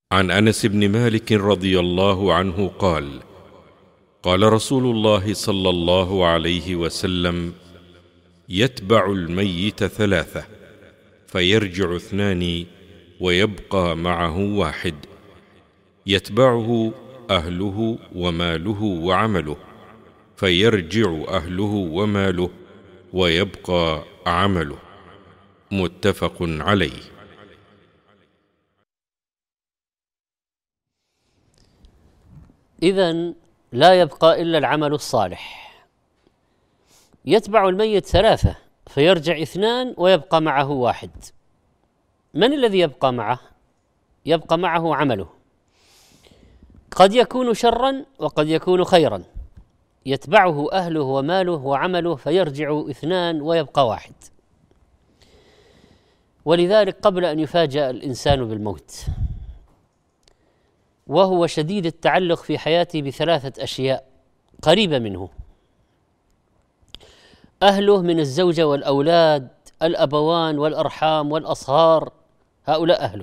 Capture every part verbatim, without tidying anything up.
عن أنس بن مالك رضي الله عنه قال: قال رسول الله صلى الله عليه وسلم: يتبع الميت ثلاثة، فيرجع اثنان ويبقى معه واحد، يتبعه أهله وماله وعمله، فيرجع أهله وماله ويبقى عمله. متفق عليه. إذن لا يبقى إلا العمل الصالح. يتبع الميت ثلاثة فيرجع اثنان ويبقى معه واحد. من الذي يبقى معه؟ يبقى معه عمله، قد يكون شرا وقد يكون خيرا. يتبعه أهله وماله وعمله فيرجع اثنان ويبقى واحد. ولذلك قبل أن يفاجأ الإنسان بالموت وهو شديد التعلق في حياته بثلاثة أشياء قريبة منه: أهله من الزوجة والأولاد، الأبوان والأرحام والأصهار، هؤلاء أهله،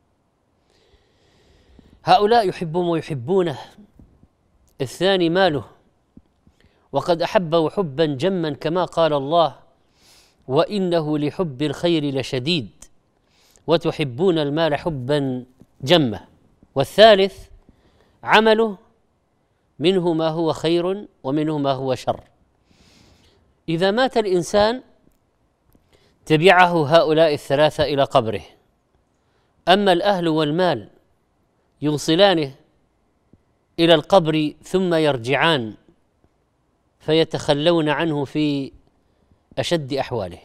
هؤلاء يحبهم ويحبونه. الثاني ماله، وقد أحبه حبا جما كما قال الله: وإنه لحب الخير لشديد وتحبون المال حبا جما. والثالث عمله، منه ما هو خير ومنه ما هو شر. إذا مات الإنسان تبعه هؤلاء الثلاثة إلى قبره. أما الأهل والمال يوصلانه إلى القبر ثم يرجعان فيتخلون عنه في أشد أحواله.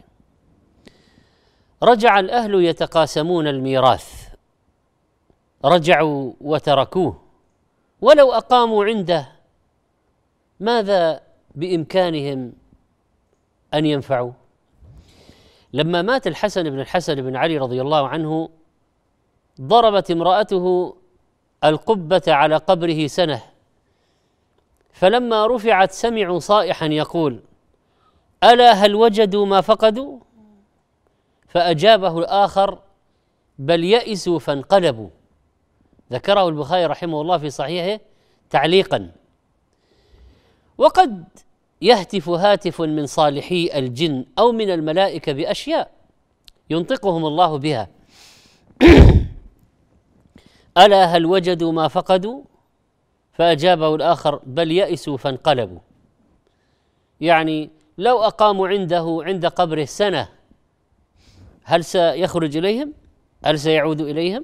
رجع الأهل يتقاسمون الميراث، رجعوا وتركوه، ولو أقاموا عنده ماذا بإمكانهم أن ينفعوا؟ لما مات الحسن بن الحسن بن علي رضي الله عنه ضربت امرأته القبة على قبره سنة، فلما رفعت سمعوا صائحا يقول: ألا هل وجدوا ما فقدوا؟ فأجابه الآخر: بل يئسوا فانقلبوا. ذكره البخاري رحمه الله في صحيحه تعليقا. وقد يهتف هاتف من صالحي الجن أو من الملائكة بأشياء ينطقهم الله بها: ألا هل وجدوا ما فقدوا؟ فأجابه الآخر: بل يئسوا فانقلبوا. يعني لو أقاموا عنده عند قبره سنة هل سيخرج إليهم؟ هل سيعود إليهم؟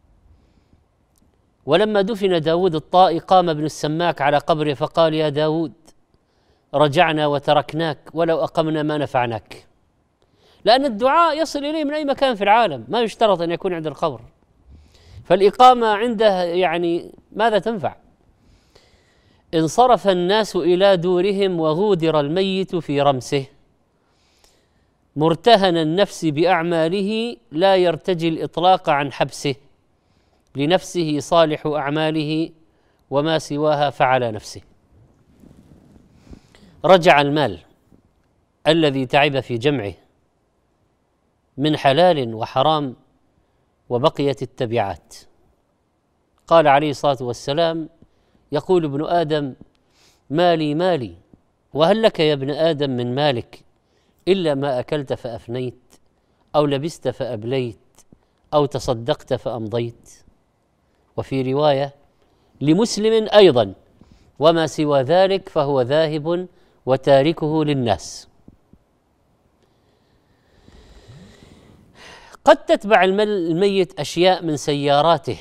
ولما دفن داود الطائي قام ابن السماك على قبره فقال: يا داود رجعنا وتركناك ولو أقمنا ما نفعناك. لأن الدعاء يصل إليه من أي مكان في العالم، ما يشترط أن يكون عند القبر، فالإقامة عنده يعني ماذا تنفع؟ انصرف الناس إلى دورهم وغودر الميت في رمسه، مرتهن النفس بأعماله لا يرتجي الإطلاق عن حبسه، لنفسه صالح أعماله وما سواها فعلى نفسه. رجع المال الذي تعب في جمعه من حلال وحرام وبقيت التبعات. قال عليه الصلاة والسلام: يقول ابن آدم: مالي مالي، وهل لك يا ابن آدم من مالك إلا ما أكلت فأفنيت، أو لبست فأبليت، أو تصدقت فأمضيت. وفي رواية لمسلم أيضا: وما سوى ذلك فهو ذاهب وتاركه للناس. قد تتبع الميت أشياء من سياراته،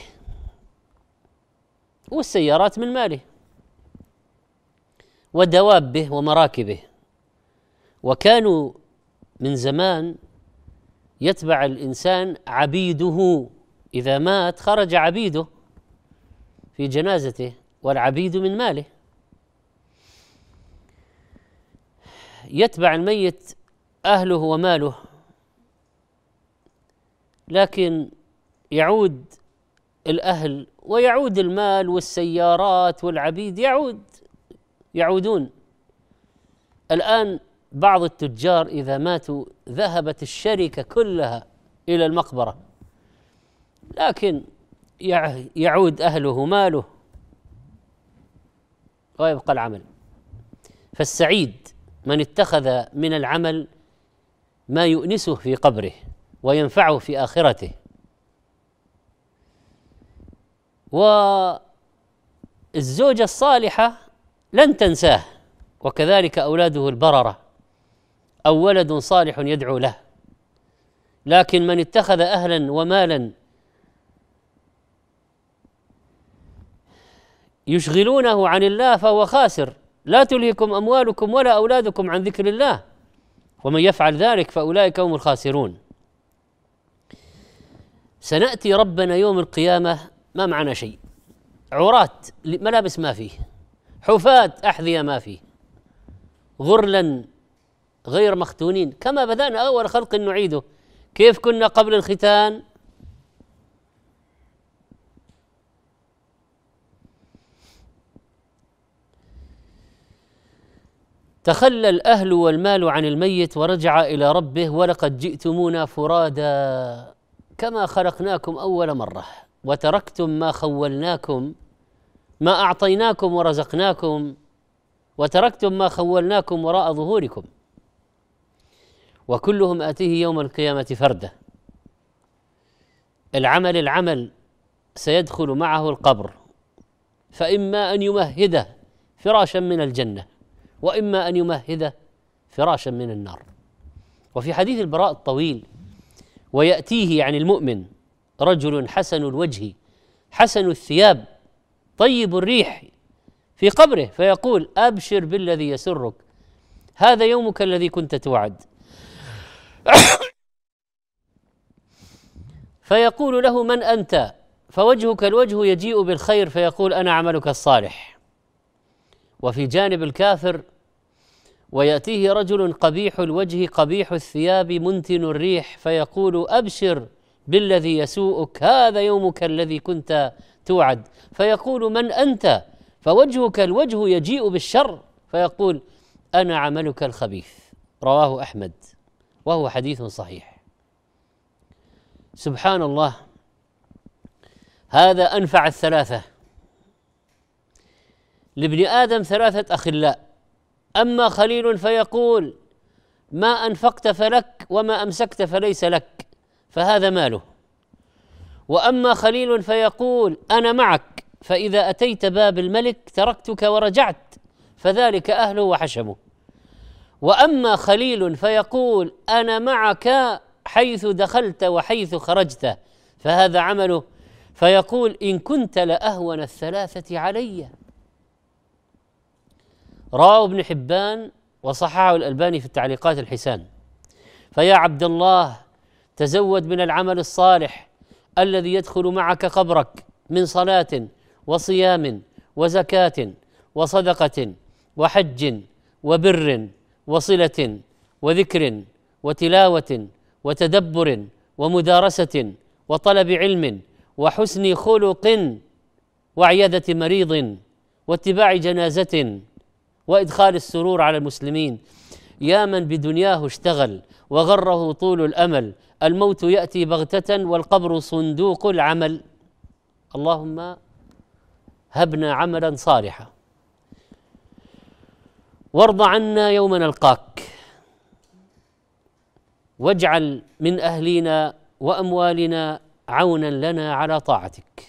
والسيارات من ماله، ودوابه ومراكبه. وكانوا من زمان يتبع الإنسان عبيده، إذا مات خرج عبيده في جنازته، والعبيد من ماله. يتبع الميت أهله وماله، لكن يعود الأهل ويعود المال والسيارات والعبيد، يعود يعودون. الآن بعض التجار إذا ماتوا ذهبت الشركة كلها إلى المقبرة، لكن يعود أهله ماله ويبقى العمل. فالسعيد من اتخذ من العمل ما يؤنسه في قبره وينفعه في آخرته. والزوجة الصالحة لن تنساه، وكذلك أولاده البررة أو ولد صالح يدعو له. لكن من اتخذ أهلا ومالا يشغلونه عن الله فهو خاسر. لا تلهكم أموالكم ولا أولادكم عن ذكر الله، ومن يفعل ذلك فأولئك هم الخاسرون. سنأتي ربنا يوم القيامة ما معنا شيء، عراة ملابس ما فيه، حفاة أحذية ما فيه، غرلا غير مختونين، كما بدأنا أول خلق نعيده. كيف كنا قبل الختان؟ تخلى الأهل والمال عن الميت ورجع إلى ربه: ولقد جئتمونا فرادا كما خلقناكم أول مرة وتركتم ما خولناكم ما أعطيناكم ورزقناكم وتركتم ما خولناكم وراء ظهوركم. وكلهم آتيه يوم القيامة فردة. العمل العمل سيدخل معه القبر، فإما أن يمهده فراشا من الجنة وإما أن يمهده فراشا من النار. وفي حديث البراء الطويل: ويأتيه يعني المؤمن رجل حسن الوجه حسن الثياب طيب الريح في قبره، فيقول: أبشر بالذي يسرك، هذا يومك الذي كنت توعد. فيقول له: من أنت؟ فوجهك الوجه يجيء بالخير، فيقول: أنا عملك الصالح. وفي جانب الكافر: ويأتيه رجل قبيح الوجه قبيح الثياب منتن الريح، فيقول: أبشر بالذي يسوءك، هذا يومك الذي كنت توعد. فيقول: من أنت؟ فوجهك الوجه يجيء بالشر، فيقول: أنا عملك الخبيث. رواه أحمد وهو حديث صحيح. سبحان الله، هذا أنفع الثلاثة. لابن آدم ثلاثة أخلاء: أما خليل فيقول: ما أنفقت فلك وما أمسكت فليس لك، فهذا ماله. وأما خليل فيقول: أنا معك، فإذا أتيت باب الملك تركتك ورجعت، فذلك أهله وحشمه. وأما خليل فيقول: أنا معك حيث دخلت وحيث خرجت، فهذا عمله، فيقول: إن كنت لأهون الثلاثة علي. رواه ابن حبان وصححه الألباني في التعليقات الحسان. فيا عبد الله، تزود من العمل الصالح الذي يدخل معك قبرك من صلاة وصيام وزكاة وصدقة وحج وبر وصلة وذكر وتلاوة وتدبر ومدارسة وطلب علم وحسن خلق وعيادة مريض واتباع جنازة وإدخال السرور على المسلمين. يا من بدنياه اشتغل وغره طول الأمل، الموت يأتي بغتة والقبر صندوق العمل. اللهم هبنا عملا صالحا وارض عنا يوم نلقاك، واجعل من أهلنا وأموالنا عونا لنا على طاعتك.